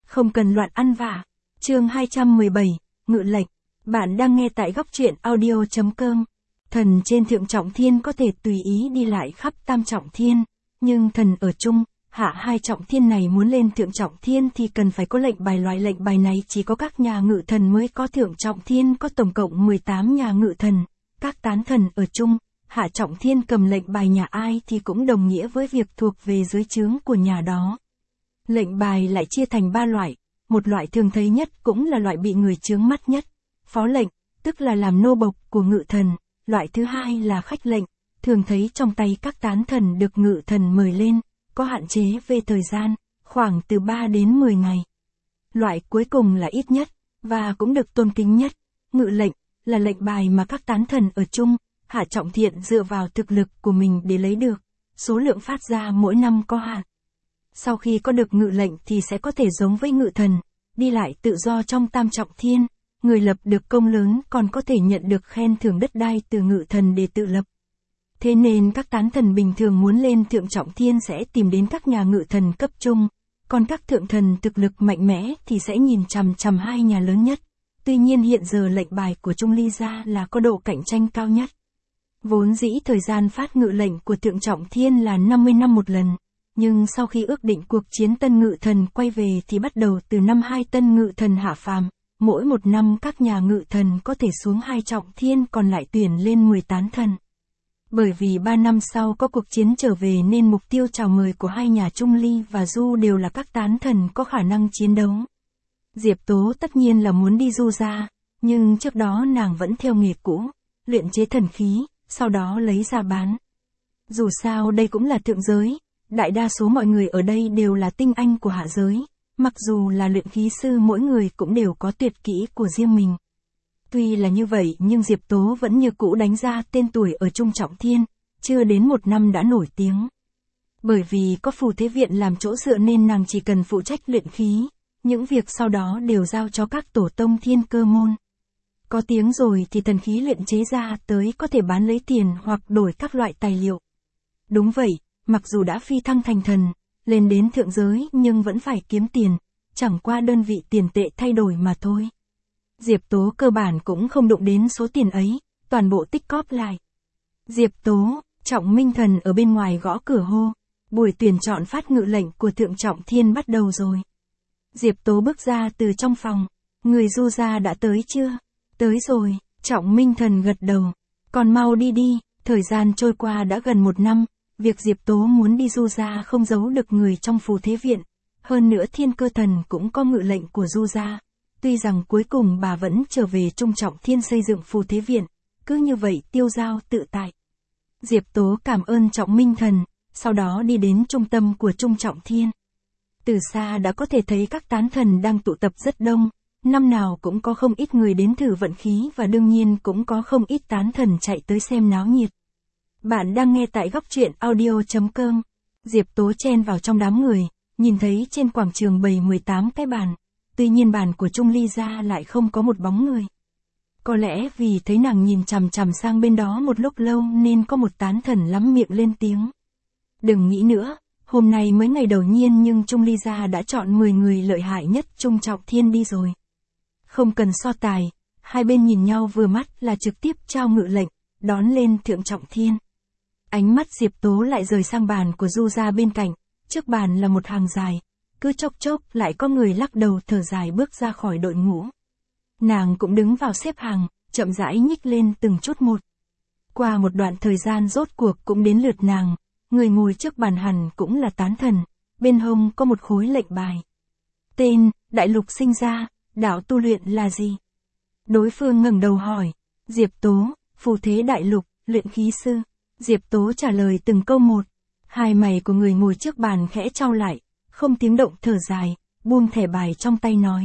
không cần loạn ăn vạ. Chương 217, Ngự lệnh. Bạn đang nghe tại góc truyện audio.com. Thần trên thượng trọng thiên có thể tùy ý đi lại khắp tam trọng thiên, nhưng thần ở trung, hạ hai trọng thiên này muốn lên thượng trọng thiên thì cần phải có lệnh bài. Loại lệnh bài này chỉ có các nhà ngự thần mới có. Thượng trọng thiên có tổng cộng 18 nhà ngự thần, các tán thần ở trung, hạ trọng thiên cầm lệnh bài nhà ai thì cũng đồng nghĩa với việc thuộc về dưới trướng của nhà đó. Lệnh bài lại chia thành 3 loại, một loại thường thấy nhất cũng là loại bị người chướng mắt nhất, phó lệnh, tức là làm nô bộc của ngự thần, loại thứ hai là khách lệnh, thường thấy trong tay các tán thần được ngự thần mời lên, có hạn chế về thời gian, khoảng từ 3 đến 10 ngày. Loại cuối cùng là ít nhất, và cũng được tôn kính nhất, ngự lệnh, là lệnh bài mà các tán thần ở trung, hạ trọng thiện dựa vào thực lực của mình để lấy được, số lượng phát ra mỗi năm có hạn. Sau khi có được ngự lệnh thì sẽ có thể giống với ngự thần, đi lại tự do trong tam trọng thiên, người lập được công lớn còn có thể nhận được khen thưởng đất đai từ ngự thần để tự lập. Thế nên các tán thần bình thường muốn lên thượng trọng thiên sẽ tìm đến các nhà ngự thần cấp trung, còn các thượng thần thực lực mạnh mẽ thì sẽ nhìn chằm chằm hai nhà lớn nhất. Tuy nhiên hiện giờ lệnh bài của Trung Ly gia là có độ cạnh tranh cao nhất. Vốn dĩ thời gian phát ngự lệnh của thượng trọng thiên là 50 năm một lần, nhưng sau khi ước định cuộc chiến tân ngự thần quay về thì bắt đầu từ năm 2 tân ngự thần hạ phàm, mỗi một năm các nhà ngự thần có thể xuống 2 trọng thiên còn lại tuyển lên 10 tán thần. Bởi vì 3 năm sau có cuộc chiến trở về nên mục tiêu chào mời của hai nhà Trung Ly và Du đều là các tán thần có khả năng chiến đấu. Diệp Tố tất nhiên là muốn đi Du ra, nhưng trước đó nàng vẫn theo nghề cũ, luyện chế thần khí, sau đó lấy ra bán. Dù sao đây cũng là thượng giới, đại đa số mọi người ở đây đều là tinh anh của hạ giới, mặc dù là luyện khí sư mỗi người cũng đều có tuyệt kỹ của riêng mình. Tuy là như vậy nhưng Diệp Tố vẫn như cũ đánh ra tên tuổi ở Trung Trọng Thiên, chưa đến 1 năm đã nổi tiếng. Bởi vì có phù thế viện làm chỗ dựa nên nàng chỉ cần phụ trách luyện khí, những việc sau đó đều giao cho các tổ tông thiên cơ môn. Có tiếng rồi thì thần khí luyện chế ra tới có thể bán lấy tiền hoặc đổi các loại tài liệu. Đúng vậy, mặc dù đã phi thăng thành thần, lên đến thượng giới nhưng vẫn phải kiếm tiền, chẳng qua đơn vị tiền tệ thay đổi mà thôi. Diệp Tố cơ bản cũng không đụng đến số tiền ấy, toàn bộ tích cóp lại. Diệp Tố, Trọng Minh Thần ở bên ngoài gõ cửa hô, buổi tuyển chọn phát ngự lệnh của thượng trọng thiên bắt đầu rồi. Diệp Tố bước ra từ trong phòng, người Du gia đã tới chưa? Tới rồi, Trọng Minh Thần gật đầu, còn mau đi đi, thời gian trôi qua đã gần 1 năm, việc Diệp Tố muốn đi Du gia không giấu được người trong phù thế viện, hơn nữa Thiên Cơ Thần cũng có ngự lệnh của Du gia. Tuy rằng cuối cùng bà vẫn trở về Trung Trọng Thiên xây dựng phù thế viện, cứ như vậy tiêu dao tự tại. Diệp Tố cảm ơn Trọng Minh Thần, sau đó đi đến trung tâm của Trung Trọng Thiên. Từ xa đã có thể thấy các tán thần đang tụ tập rất đông, năm nào cũng có không ít người đến thử vận khí và đương nhiên cũng có không ít tán thần chạy tới xem náo nhiệt. Bạn đang nghe tại góc truyện audio.com. Diệp Tố chen vào trong đám người, nhìn thấy trên quảng trường bày 18 cái bàn. Tuy nhiên bàn của Trung Ly gia lại không có một bóng người. Có lẽ vì thấy nàng nhìn chằm chằm sang bên đó một lúc lâu nên có một tán thần lắm miệng lên tiếng. Đừng nghĩ nữa, hôm nay mới ngày đầu nhiên nhưng Trung Ly gia đã chọn 10 người lợi hại nhất Trung Trọng Thiên đi rồi. Không cần so tài, hai bên nhìn nhau vừa mắt là trực tiếp trao ngự lệnh, đón lên thượng Trọng Thiên. Ánh mắt Diệp Tố lại rời sang bàn của Du gia bên cạnh, trước bàn là một hàng dài. Cứ chốc chốc lại có người lắc đầu thở dài bước ra khỏi đội ngũ. Nàng cũng đứng vào xếp hàng, chậm rãi nhích lên từng chút một. Qua một đoạn thời gian rốt cuộc cũng đến lượt nàng, người ngồi trước bàn hẳn cũng là tán thần, bên hông có một khối lệnh bài. Tên, Đại Lục sinh ra, đạo tu luyện là gì? Đối phương ngẩng đầu hỏi, Diệp Tố, phù thế Đại Lục, luyện khí sư. Diệp Tố trả lời từng câu một, hai mày của người ngồi trước bàn khẽ chau lại. Không tiếng động thở dài, buông thẻ bài trong tay nói.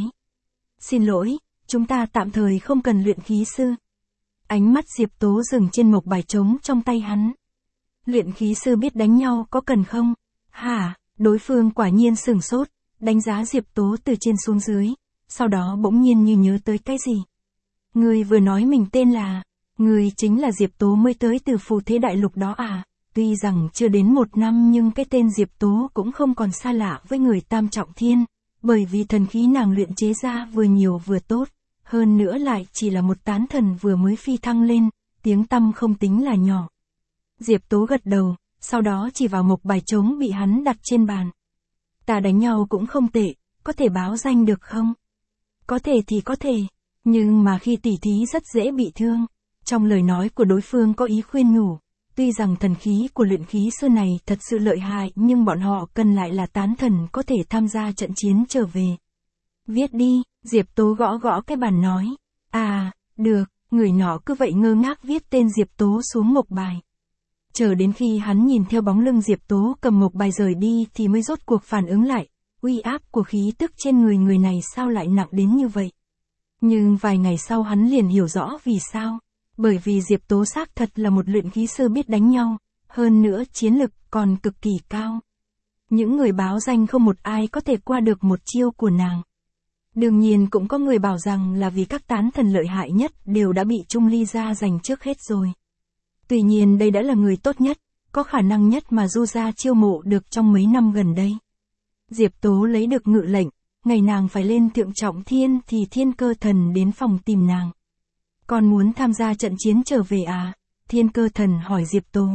Xin lỗi, chúng ta tạm thời không cần luyện khí sư. Ánh mắt Diệp Tố dừng trên mộc bài trống trong tay hắn. Luyện khí sư biết đánh nhau có cần không? Hả, đối phương quả nhiên sửng sốt, đánh giá Diệp Tố từ trên xuống dưới, sau đó bỗng nhiên như nhớ tới cái gì. Người vừa nói mình tên là, người chính là Diệp Tố mới tới từ phù thế Đại Lục đó à? Tuy rằng chưa đến 1 năm nhưng cái tên Diệp Tố cũng không còn xa lạ với người Tam Trọng Thiên, bởi vì thần khí nàng luyện chế ra vừa nhiều vừa tốt, hơn nữa lại chỉ là một tán thần vừa mới phi thăng lên, tiếng tăm không tính là nhỏ. Diệp Tố gật đầu, sau đó chỉ vào một bài trống bị hắn đặt trên bàn. Ta đánh nhau cũng không tệ, có thể báo danh được không? Có thể thì có thể, nhưng mà khi tỉ thí rất dễ bị thương. Trong lời nói của đối phương có ý khuyên nhủ, tuy rằng thần khí của luyện khí sư này thật sự lợi hại nhưng bọn họ cần lại là tán thần có thể tham gia trận chiến trở về. Viết đi, Diệp Tố gõ gõ cái bàn nói. À, được, người nọ cứ vậy ngơ ngác viết tên Diệp Tố xuống một bài. Chờ đến khi hắn nhìn theo bóng lưng Diệp Tố cầm một bài rời đi thì mới rốt cuộc phản ứng lại, uy áp của khí tức trên người này sao lại nặng đến như vậy. Nhưng vài ngày sau hắn liền hiểu rõ vì sao. Bởi vì Diệp Tố xác thật là một luyện khí sư biết đánh nhau, hơn nữa chiến lực còn cực kỳ cao. Những người báo danh không một ai có thể qua được một chiêu của nàng. Đương nhiên cũng có người bảo rằng là vì các tán thần lợi hại nhất đều đã bị Trung Ly gia giành trước hết rồi. Tuy nhiên đây đã là người tốt nhất, có khả năng nhất mà Du gia chiêu mộ được trong mấy năm gần đây. Diệp Tố lấy được ngự lệnh, ngày nàng phải lên Thượng Trọng Thiên thì Thiên Cơ Thần đến phòng tìm nàng. Con muốn tham gia trận chiến trở về à? Thiên Cơ Thần hỏi Diệp Tố.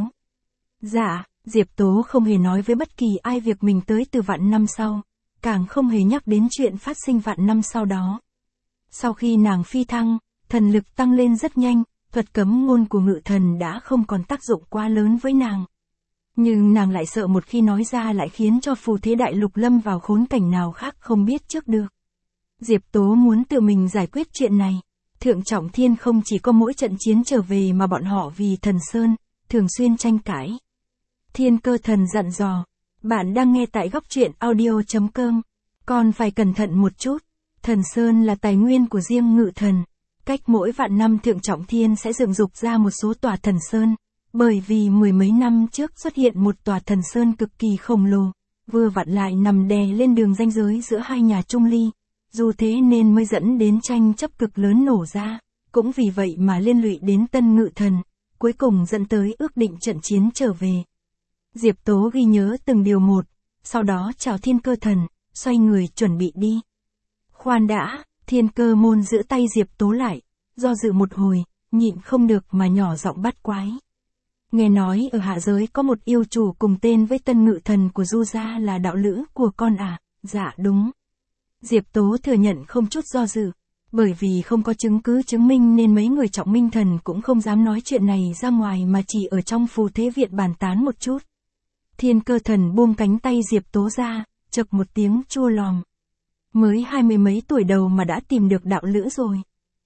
Dạ, Diệp Tố không hề nói với bất kỳ ai việc mình tới từ vạn năm sau, càng không hề nhắc đến chuyện phát sinh vạn năm sau đó. Sau khi nàng phi thăng, thần lực tăng lên rất nhanh, thuật cấm ngôn của ngự thần đã không còn tác dụng quá lớn với nàng. Nhưng nàng lại sợ một khi nói ra lại khiến cho phù thế đại lục lâm vào khốn cảnh nào khác không biết trước được. Diệp Tố muốn tự mình giải quyết chuyện này. Thượng Trọng Thiên không chỉ có mỗi trận chiến trở về mà bọn họ vì Thần Sơn, thường xuyên tranh cãi. Thiên Cơ Thần dặn dò, bạn đang nghe tại góc truyện audio.com, con phải cẩn thận một chút, Thần Sơn là tài nguyên của riêng ngự thần. Cách mỗi vạn năm Thượng Trọng Thiên sẽ dựng dục ra một số tòa Thần Sơn, bởi vì mười mấy năm trước xuất hiện một tòa Thần Sơn cực kỳ khổng lồ, vừa vặn lại nằm đè lên đường ranh giới giữa hai nhà Trung Ly. Dù thế nên mới dẫn đến tranh chấp cực lớn nổ ra, cũng vì vậy mà liên lụy đến Tân Ngự Thần, cuối cùng dẫn tới ước định trận chiến trở về. Diệp Tố ghi nhớ từng điều một, sau đó chào Thiên Cơ Thần, xoay người chuẩn bị đi. Khoan đã, Thiên Cơ Môn giữ tay Diệp Tố lại, do dự một hồi, nhịn không được mà nhỏ giọng bắt quái. Nghe nói ở hạ giới có một yêu chủ cùng tên với Tân Ngự Thần của Du gia là đạo lữ của con à? Dạ đúng. Diệp Tố thừa nhận không chút do dự, bởi vì không có chứng cứ chứng minh nên mấy người Trọng Minh Thần cũng không dám nói chuyện này ra ngoài mà chỉ ở trong phù thế viện bàn tán một chút. Thiên Cơ Thần buông cánh tay Diệp Tố ra, chậc một tiếng chua lòm. Mới 20 mấy tuổi đầu mà đã tìm được đạo lữ rồi.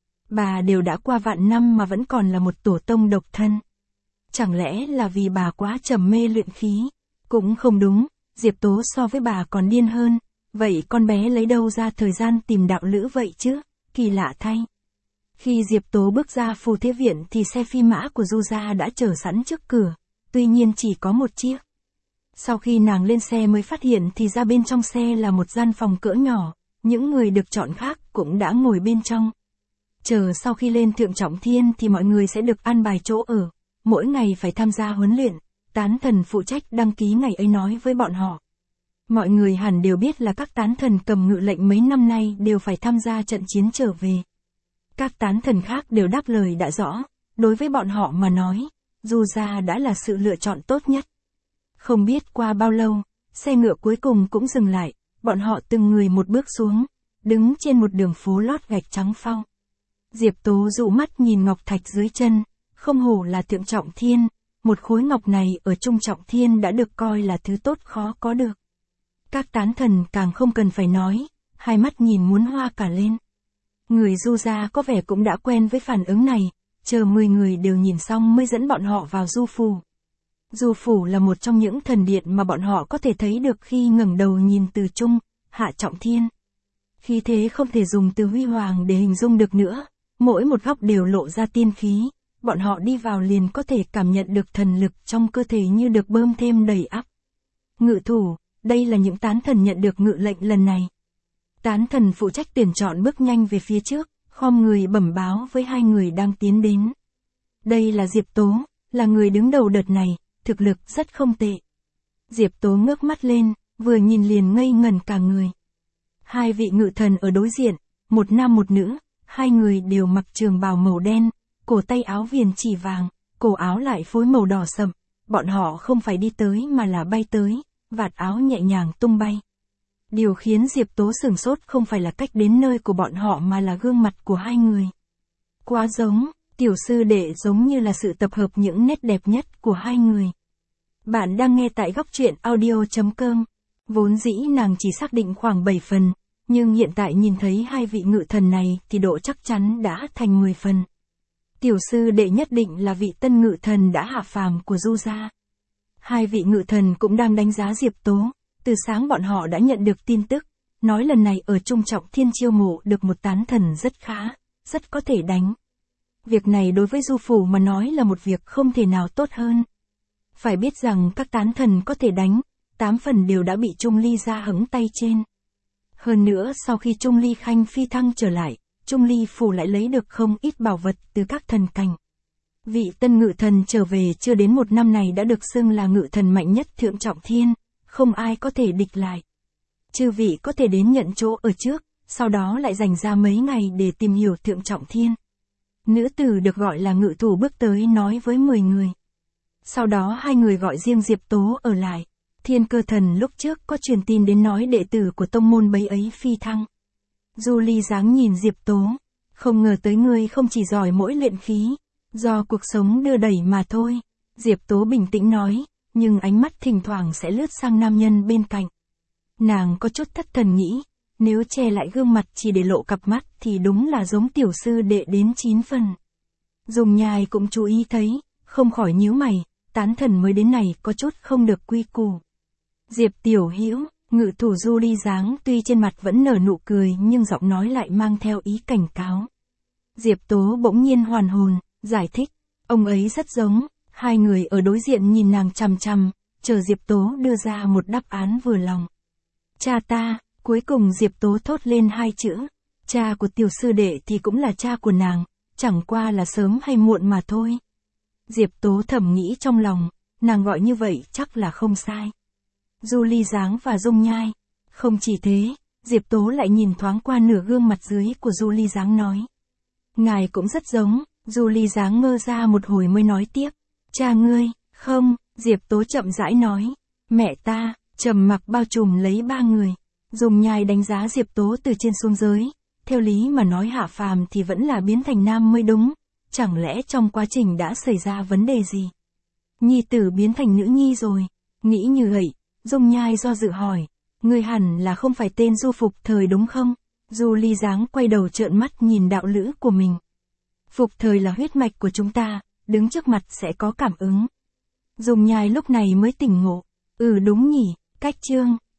Bà đều đã qua vạn năm mà vẫn còn là một tổ tông độc thân. Chẳng lẽ là vì bà quá trầm mê luyện khí? Cũng không đúng, Diệp Tố so với bà còn điên hơn. Vậy con bé lấy đâu ra thời gian tìm đạo lữ vậy chứ? Kỳ lạ thay. Khi Diệp Tố bước ra phù thế viện thì xe phi mã của Du gia đã chờ sẵn trước cửa, tuy nhiên chỉ có một chiếc. Sau khi nàng lên xe mới phát hiện thì ra bên trong xe là một gian phòng cỡ nhỏ, những người được chọn khác cũng đã ngồi bên trong. Chờ sau khi lên Thượng Trọng Thiên thì mọi người sẽ được an bài chỗ ở, mỗi ngày phải tham gia huấn luyện, tán thần phụ trách đăng ký ngày ấy nói với bọn họ. Mọi người hẳn đều biết là các tán thần cầm ngự lệnh mấy năm nay đều phải tham gia trận chiến trở về. Các tán thần khác đều đáp lời đã rõ, đối với bọn họ mà nói, Du gia đã là sự lựa chọn tốt nhất. Không biết qua bao lâu, xe ngựa cuối cùng cũng dừng lại, bọn họ từng người một bước xuống, đứng trên một đường phố lót gạch trắng phau. Diệp Tố dụ mắt nhìn ngọc thạch dưới chân, không hổ là Thượng Trọng Thiên, một khối ngọc này ở Trung Trọng Thiên đã được coi là thứ tốt khó có được. Các tán thần càng không cần phải nói, hai mắt nhìn muốn hoa cả lên. Người Du gia có vẻ cũng đã quen với phản ứng này, chờ 10 người đều nhìn xong mới dẫn bọn họ vào Du Phủ. Du Phủ là một trong những thần điện mà bọn họ có thể thấy được khi ngẩng đầu nhìn từ Trung, Hạ Trọng Thiên. Khí thế không thể dùng từ huy hoàng để hình dung được nữa, mỗi một góc đều lộ ra tiên khí, bọn họ đi vào liền có thể cảm nhận được thần lực trong cơ thể như được bơm thêm đầy ắp. Ngự thủ, đây là những tán thần nhận được ngự lệnh lần này. Tán thần phụ trách tuyển chọn bước nhanh về phía trước, khom người bẩm báo với hai người đang tiến đến. Đây là Diệp Tố, là người đứng đầu đợt này, thực lực rất không tệ. Diệp Tố ngước mắt lên, vừa nhìn liền ngây ngẩn cả người. Hai vị ngự thần ở đối diện, một nam một nữ, hai người đều mặc trường bào màu đen, cổ tay áo viền chỉ vàng, cổ áo lại phối màu đỏ sậm. Bọn họ không phải đi tới mà là bay tới, vạt áo nhẹ nhàng tung bay. Điều khiến Diệp Tố sửng sốt không phải là cách đến nơi của bọn họ mà là gương mặt của hai người. Quá giống, tiểu sư đệ giống như là sự tập hợp những nét đẹp nhất của hai người. Bạn đang nghe tại góc truyện audio.com. Vốn dĩ nàng chỉ xác định khoảng 7 phần, nhưng hiện tại nhìn thấy hai vị ngự thần này thì độ chắc chắn đã thành 10 phần. Tiểu sư đệ nhất định là vị tân ngự thần đã hạ phàm của Du gia. Hai vị ngự thần cũng đang đánh giá Diệp Tố, từ sáng bọn họ đã nhận được tin tức, nói lần này ở Trung Trọng Thiên chiêu mộ được một tán thần rất khá, rất có thể đánh. Việc này đối với Du phủ mà nói là một việc không thể nào tốt hơn. Phải biết rằng các tán thần có thể đánh, 8 phần đều đã bị Trung Ly gia hững tay trên. Hơn nữa sau khi Trung Ly Khanh phi thăng trở lại, Trung Ly phủ lại lấy được không ít bảo vật từ các thần cảnh. Vị tân ngự thần trở về chưa đến một năm này đã được xưng là ngự thần mạnh nhất Thượng Trọng Thiên, không ai có thể địch lại. Chư vị có thể đến nhận chỗ ở trước, sau đó lại dành ra mấy ngày để tìm hiểu Thượng Trọng Thiên. Nữ tử được gọi là ngự thủ bước tới nói với 10 người. Sau đó hai người gọi riêng Diệp Tố ở lại. Thiên Cơ Thần lúc trước có truyền tin đến nói đệ tử của tông môn bấy ấy phi thăng. Du Ly dáng nhìn Diệp Tố, không ngờ tới ngươi không chỉ giỏi mỗi luyện khí, do cuộc sống đưa đẩy mà thôi. Diệp Tố bình tĩnh nói, nhưng ánh mắt thỉnh thoảng sẽ lướt sang nam nhân bên cạnh. Nàng có chút thất thần nghĩ, nếu che lại gương mặt chỉ để lộ cặp mắt thì đúng là giống tiểu sư đệ đến 9 phần. Dùng Nhai cũng chú ý thấy, không khỏi nhíu mày, tán thần mới đến này có chút không được quy củ. Diệp tiểu hữu, ngự thủ Du Ly dáng tuy trên mặt vẫn nở nụ cười nhưng giọng nói lại mang theo ý cảnh cáo. Diệp Tố bỗng nhiên hoàn hồn, giải thích, ông ấy rất giống. Hai người ở đối diện nhìn nàng chằm chằm, chờ Diệp Tố đưa ra một đáp án vừa lòng. Cha ta, cuối cùng Diệp Tố thốt lên hai chữ. Cha của tiểu sư đệ thì cũng là cha của nàng, chẳng qua là sớm hay muộn mà thôi. Diệp Tố thầm nghĩ trong lòng, nàng gọi như vậy chắc là không sai. Du Ly dáng và Dung Nhai. Không chỉ thế, Diệp Tố lại nhìn thoáng qua nửa gương mặt dưới của Du Ly dáng nói. Ngài cũng rất giống. Du Ly dáng ngơ ra một hồi mới nói tiếp. Cha ngươi, không, Diệp Tố chậm rãi nói. Mẹ ta, trầm mặc bao trùm lấy ba người. Dung Nhai đánh giá Diệp Tố từ trên xuống dưới. Theo lý mà nói hạ phàm thì vẫn là biến thành nam mới đúng. Chẳng lẽ trong quá trình đã xảy ra vấn đề gì? Nhi tử biến thành nữ nhi rồi. Nghĩ như vậy, Dung Nhai do dự hỏi. Ngươi hẳn là không phải tên Du Phục Thời đúng không? Du Ly dáng quay đầu trợn mắt nhìn đạo lữ của mình. Phục Thời là huyết mạch của chúng ta, đứng trước mặt sẽ có cảm ứng. Dung Nhai lúc này mới tỉnh ngộ. Đúng nhỉ, cách chương.